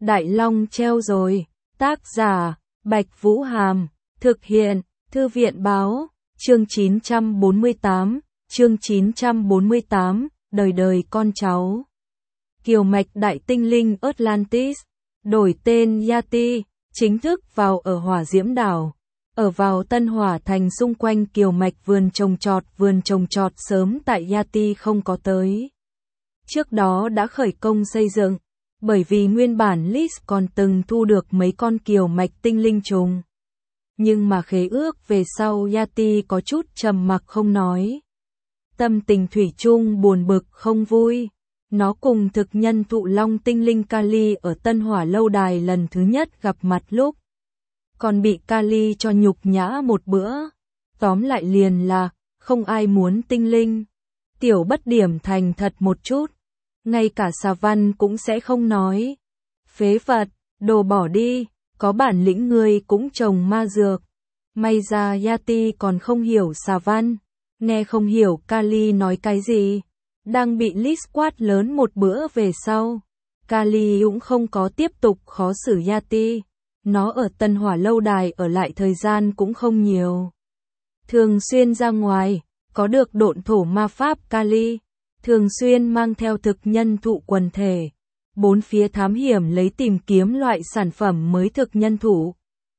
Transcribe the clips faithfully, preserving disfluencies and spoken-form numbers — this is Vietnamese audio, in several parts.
Đại Long treo rồi. Tác giả, Bạch Vũ Hàm. Thực hiện, Thư viện Báo. Chương chín trăm bốn mươi tám. Chương chín trăm bốn mươi tám. Đời đời con cháu. Kiều mạch đại tinh linh Atlantis. Đổi tên Yati. Chính thức vào ở Hỏa Diễm Đảo. Ở vào Tân Hỏa Thành xung quanh kiều mạch vườn trồng trọt. Vườn trồng trọt sớm tại Yati không có tới. Trước đó đã khởi công xây dựng. Bởi vì nguyên bản Liz còn từng thu được mấy con kiều mạch tinh linh trùng. Nhưng mà khế ước về sau Yati có chút trầm mặc không nói. Tâm tình thủy chung buồn bực không vui. Nó cùng thực nhân thụ long tinh linh Kali ở Tân Hỏa lâu đài lần thứ nhất gặp mặt lúc. Còn bị Kali cho nhục nhã một bữa. Tóm lại liền là, không ai muốn tinh linh. Tiểu bất điểm thành thật một chút. Ngay cả xà văn cũng sẽ không nói. Phế vật, đồ bỏ đi, có bản lĩnh ngươi cũng trồng ma dược. May ra Yati còn không hiểu xà văn. Nghe không hiểu Kali nói cái gì. Đang bị Liz quát lớn một bữa về sau. Kali cũng không có tiếp tục khó xử Yati. Nó ở Tân Hỏa lâu đài ở lại thời gian cũng không nhiều. Thường xuyên ra ngoài, có được độn thổ ma pháp Kali. Thường xuyên mang theo thực nhân thụ quần thể. Bốn phía thám hiểm lấy tìm kiếm loại sản phẩm mới thực nhân thụ.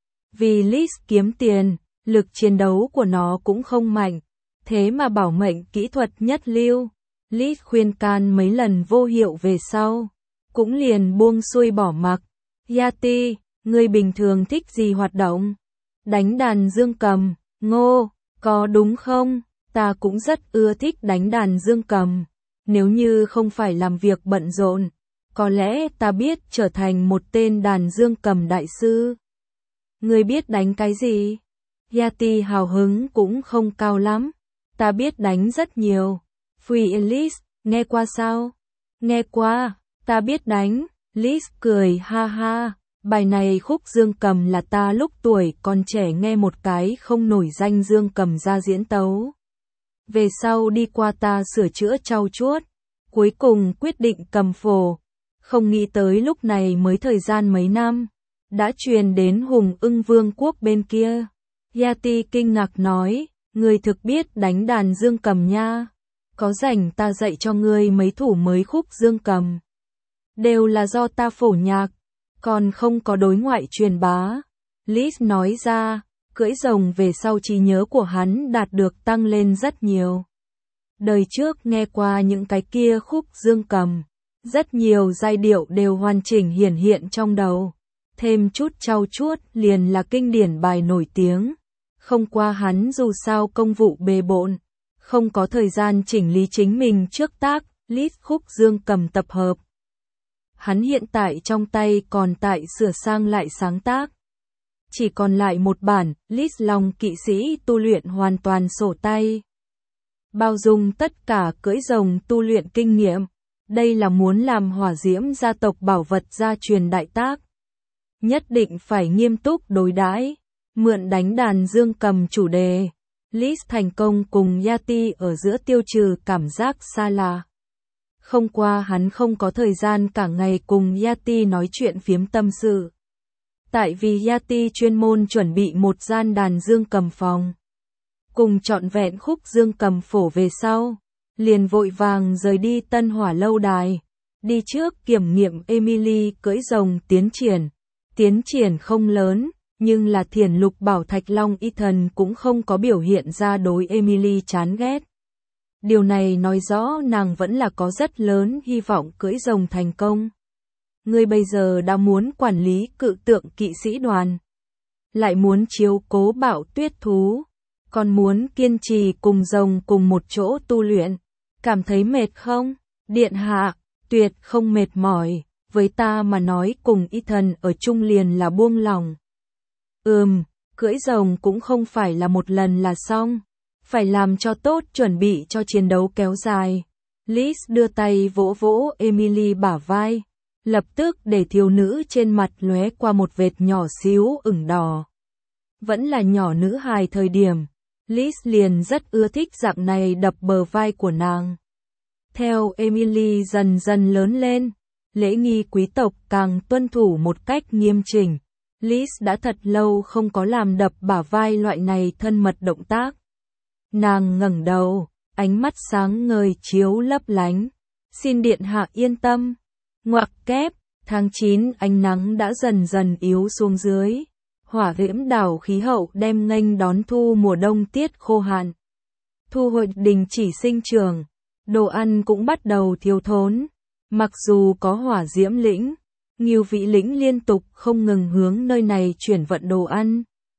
Vì Liz kiếm tiền, lực chiến đấu của nó cũng không mạnh. Thế mà bảo mệnh kỹ thuật nhất lưu. Liz khuyên can mấy lần vô hiệu về sau. Cũng liền buông xuôi bỏ mặc. Yati, ngươi bình thường thích gì hoạt động? Đánh đàn dương cầm, ngô, có đúng không? Ta cũng rất ưa thích đánh đàn dương cầm. Nếu như không phải làm việc bận rộn, có lẽ ta biết trở thành một tên đàn dương cầm đại sư. Ngươi biết đánh cái gì? Yati hào hứng cũng không cao lắm. Ta biết đánh rất nhiều. Free Liz, nghe qua sao? Nghe qua, ta biết đánh. Liz cười ha ha. Bài này khúc dương cầm là ta lúc tuổi còn trẻ nghe một cái không nổi danh dương cầm ra diễn tấu. Về sau đi qua ta sửa chữa trau chuốt. Cuối cùng quyết định cầm phổ. Không nghĩ tới lúc này mới thời gian mấy năm. Đã truyền đến Hùng Ưng Vương quốc bên kia. Yati kinh ngạc nói. Ngươi thực biết đánh đàn dương cầm nha. Có rảnh ta dạy cho ngươi mấy thủ mới khúc dương cầm. Đều là do ta phổ nhạc. Còn không có đối ngoại truyền bá. Liz nói ra. Cưỡi rồng về sau trí nhớ của hắn đạt được tăng lên rất nhiều. Đời trước nghe qua những cái kia khúc dương cầm. Rất nhiều giai điệu đều hoàn chỉnh hiển hiện trong đầu. Thêm chút trau chuốt liền là kinh điển bài nổi tiếng. Không qua hắn dù sao công vụ bề bộn. Không có thời gian chỉnh lý chính mình trước tác, Liz khúc dương cầm tập hợp. Hắn hiện tại trong tay còn tại sửa sang lại sáng tác. Chỉ còn lại một bản, Liz Long kỵ sĩ tu luyện hoàn toàn sổ tay. Bao dung tất cả cưỡi rồng tu luyện kinh nghiệm. Đây là muốn làm Hỏa Diễm gia tộc bảo vật gia truyền đại tác. Nhất định phải nghiêm túc đối đãi. Mượn đánh đàn dương cầm chủ đề. Liz thành công cùng Yati ở giữa tiêu trừ cảm giác xa lạ. Không qua hắn không có thời gian cả ngày cùng Yati nói chuyện phiếm tâm sự. Tại vì Yati chuyên môn chuẩn bị một gian đàn dương cầm phòng. Cùng trọn vẹn khúc dương cầm phổ về sau. Liền vội vàng rời đi Tân Hỏa lâu đài. Đi trước kiểm nghiệm Emily cưỡi rồng tiến triển. Tiến triển không lớn. Nhưng là Thiền Lục Bảo Thạch Long Ethan cũng không có biểu hiện ra đối Emily chán ghét. Điều này nói rõ nàng vẫn là có rất lớn hy vọng cưỡi rồng thành công. Ngươi bây giờ đã muốn quản lý cự tượng kỵ sĩ đoàn. Lại muốn chiếu cố Bạo Tuyết thú. Còn muốn kiên trì cùng rồng cùng một chỗ tu luyện. Cảm thấy mệt không? Điện hạ, tuyệt không mệt mỏi. Với ta mà nói cùng Ethan ở chung liền là buông lòng. Ừm, cưỡi rồng cũng không phải là một lần là xong. Phải làm cho tốt chuẩn bị cho chiến đấu kéo dài. Liz đưa tay vỗ vỗ Emily bả vai. Lập tức để thiếu nữ trên mặt lóe qua một vệt nhỏ xíu ửng đỏ. Vẫn là nhỏ nữ hài thời điểm. Liz liền rất ưa thích dạng này đập bờ vai của nàng. Theo Emily dần dần lớn lên. lễ nghi quý tộc càng tuân thủ một cách nghiêm chỉnh. Liz đã thật lâu không có làm đập bả vai loại này thân mật động tác. Nàng ngẩng đầu, ánh mắt sáng ngời chiếu lấp lánh. Xin điện hạ yên tâm. Ngoặc kép, tháng chín ánh nắng đã dần dần yếu xuống dưới. Hỏa diễm đảo khí hậu đem nghênh đón thu mùa đông tiết khô hạn. Thu hoạch đình chỉ sinh trưởng, đồ ăn cũng bắt đầu thiếu thốn. Mặc dù có hỏa diễm lĩnh, Ngưu Vĩ lĩnh liên tục không ngừng hướng nơi này chuyển vận đồ ăn.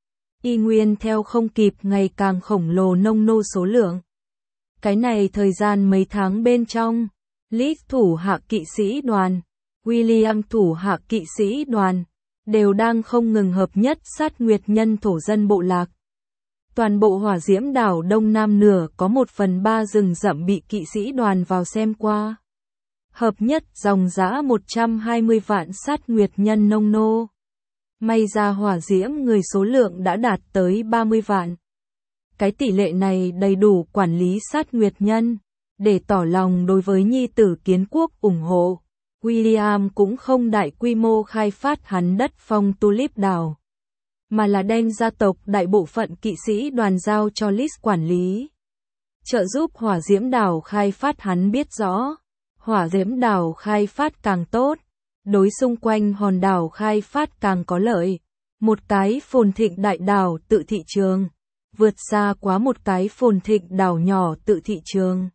Y nguyên theo không kịp ngày càng khổng lồ nông nô số lượng. Cái này thời gian mấy tháng bên trong, Liz thủ hạ kỵ sĩ đoàn, William thủ hạ kỵ sĩ đoàn, đều đang không ngừng hợp nhất sát nguyệt nhân thổ dân bộ lạc. Toàn bộ hỏa diễm đảo Đông Nam nửa có một phần ba rừng rậm bị kỵ sĩ đoàn vào xem qua. Hợp nhất dòng dã một trăm hai mươi vạn sát nguyệt nhân nông nô. May ra hỏa diễm người số lượng đã đạt tới ba mươi vạn. Cái tỷ lệ này đầy đủ quản lý sát nguyệt nhân, để tỏ lòng đối với nhi tử kiến quốc ủng hộ. William cũng không đại quy mô khai phát hắn đất phong Tulip đảo, mà là đem gia tộc đại bộ phận kỵ sĩ đoàn giao cho Liz quản lý. Trợ giúp hỏa diễm đảo khai phát hắn biết rõ, hỏa diễm đảo khai phát càng tốt, đối xung quanh hòn đảo khai phát càng có lợi. Một cái phồn thịnh đại đảo tự thị trường, vượt xa quá một cái phồn thịnh đảo nhỏ tự thị trường.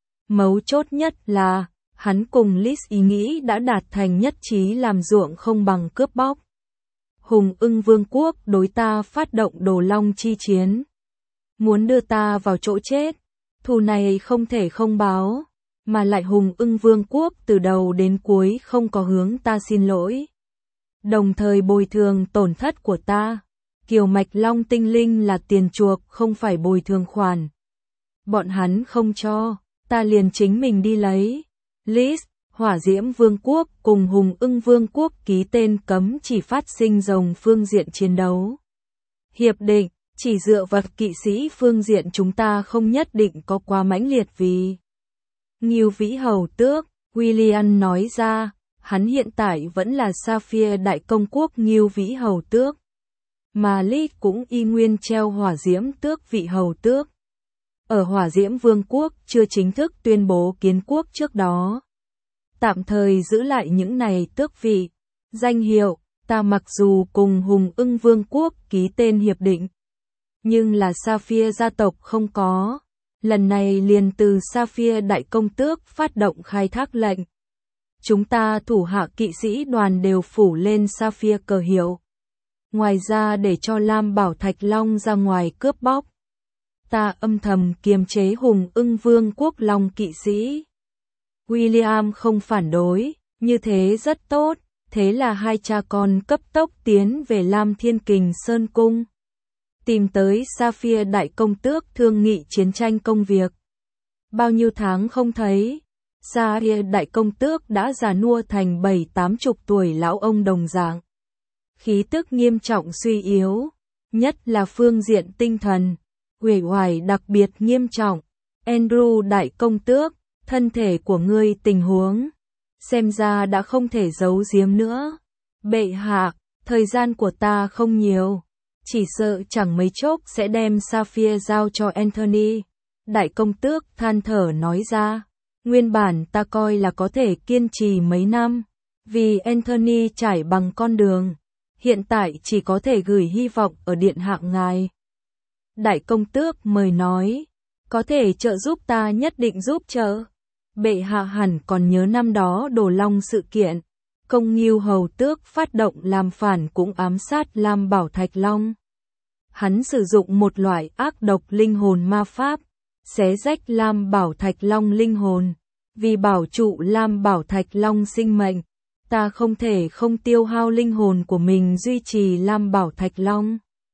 Mấu chốt nhất là, hắn cùng Liz ý nghĩ đã đạt thành nhất trí làm ruộng không bằng cướp bóc. Hùng Ưng Vương quốc đối ta phát động đồ long chi chiến. Muốn đưa ta vào chỗ chết, thù này không thể không báo, mà lại Hùng Ưng Vương quốc từ đầu đến cuối không có hướng ta xin lỗi. Đồng thời bồi thường tổn thất của ta. Kiều mạch long tinh linh là tiền chuộc không phải bồi thường khoản. Bọn hắn không cho, ta liền chính mình đi lấy. Liz, Hỏa Diễm Vương quốc cùng Hùng Ưng Vương quốc ký tên cấm chỉ phát sinh rồng phương diện chiến đấu. Hiệp định, chỉ dựa vào kỵ sĩ phương diện chúng ta không nhất định có quá mãnh liệt vì. Ngưu Vĩ hầu tước, William nói ra, hắn hiện tại vẫn là Sapphire đại công quốc Ngưu Vĩ hầu tước. Mà Liz cũng y nguyên treo Hỏa Diễm tước vị hầu tước. Ở Hỏa Diễm Vương quốc chưa chính thức tuyên bố kiến quốc trước đó. Tạm thời giữ lại những này tước vị, danh hiệu, ta mặc dù cùng Hùng Ưng Vương quốc ký tên hiệp định. Nhưng là Sapphire gia tộc không có. Lần này liền từ Sapphire đại công tước phát động khai thác lệnh. Chúng ta thủ hạ kỵ sĩ đoàn đều phủ lên Sapphire cờ hiệu. Ngoài ra để cho Lam Bảo Thạch Long ra ngoài cướp bóc. Ta âm thầm kiềm chế Hùng Ưng Vương quốc Long kỵ sĩ. William không phản đối, như thế rất tốt, thế là hai cha con cấp tốc tiến về Lam Thiên Kình Sơn Cung. Tìm tới Sapphire đại công tước thương nghị chiến tranh công việc. Bao nhiêu tháng không thấy, Sapphire đại công tước đã già nua thành bảy tám chục tuổi lão ông đồng dạng. Khí tức nghiêm trọng suy yếu, nhất là phương diện tinh thần, uể oải đặc biệt nghiêm trọng. Andrew đại công tước, thân thể của ngươi tình huống, xem ra đã không thể giấu giếm nữa. Bệ hạ, thời gian của ta không nhiều, chỉ sợ chẳng mấy chốc sẽ đem Sapphire giao cho Anthony. Đại công tước than thở nói ra, nguyên bản ta coi là có thể kiên trì mấy năm, vì Anthony trải bằng con đường, hiện tại chỉ có thể gửi hy vọng ở điện hạ ngài. Đại công tước mời nói, có thể trợ giúp ta nhất định giúp trợ. Bệ hạ hẳn còn nhớ năm đó Đồ Long sự kiện, công Ngưu hầu tước phát động làm phản cũng ám sát Lam Bảo Thạch Long. Hắn sử dụng một loại ác độc linh hồn ma pháp, xé rách Lam Bảo Thạch Long linh hồn, vì bảo trụ Lam Bảo Thạch Long sinh mệnh, ta không thể không tiêu hao linh hồn của mình duy trì Lam Bảo Thạch Long.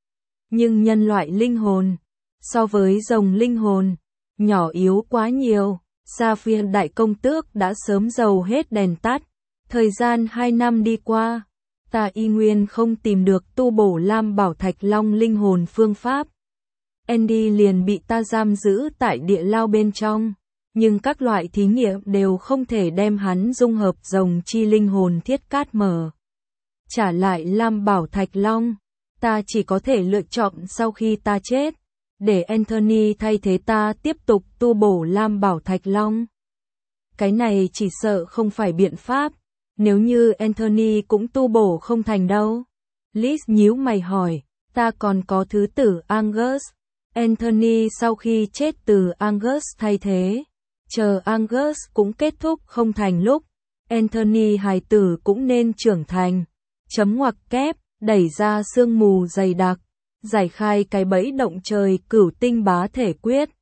Nhưng nhân loại linh hồn, so với rồng linh hồn, nhỏ yếu quá nhiều. Sapphire đại công tước đã sớm dầu hết đèn tắt. Thời gian hai năm đi qua, ta y nguyên không tìm được tu bổ Lam Bảo Thạch Long linh hồn phương pháp. Andy liền bị ta giam giữ tại địa lao bên trong. nhưng các loại thí nghiệm đều không thể đem hắn dung hợp rồng chi linh hồn thiết cát mở. Trả lại Lam Bảo Thạch Long, ta chỉ có thể lựa chọn sau khi ta chết, để Anthony thay thế ta tiếp tục tu bổ Lam Bảo Thạch Long. Cái này chỉ sợ không phải biện pháp, nếu như Anthony cũng tu bổ không thành đâu. Liz nhíu mày hỏi, ta còn có thứ tử Angus. Anthony sau khi chết từ Angus thay thế, chờ Angus cũng kết thúc không thành lúc, Anthony hài tử cũng nên trưởng thành. Chấm ngoặc kép, đẩy ra sương mù dày đặc, giải khai cái bẫy động trời cửu tinh bá thể quyết.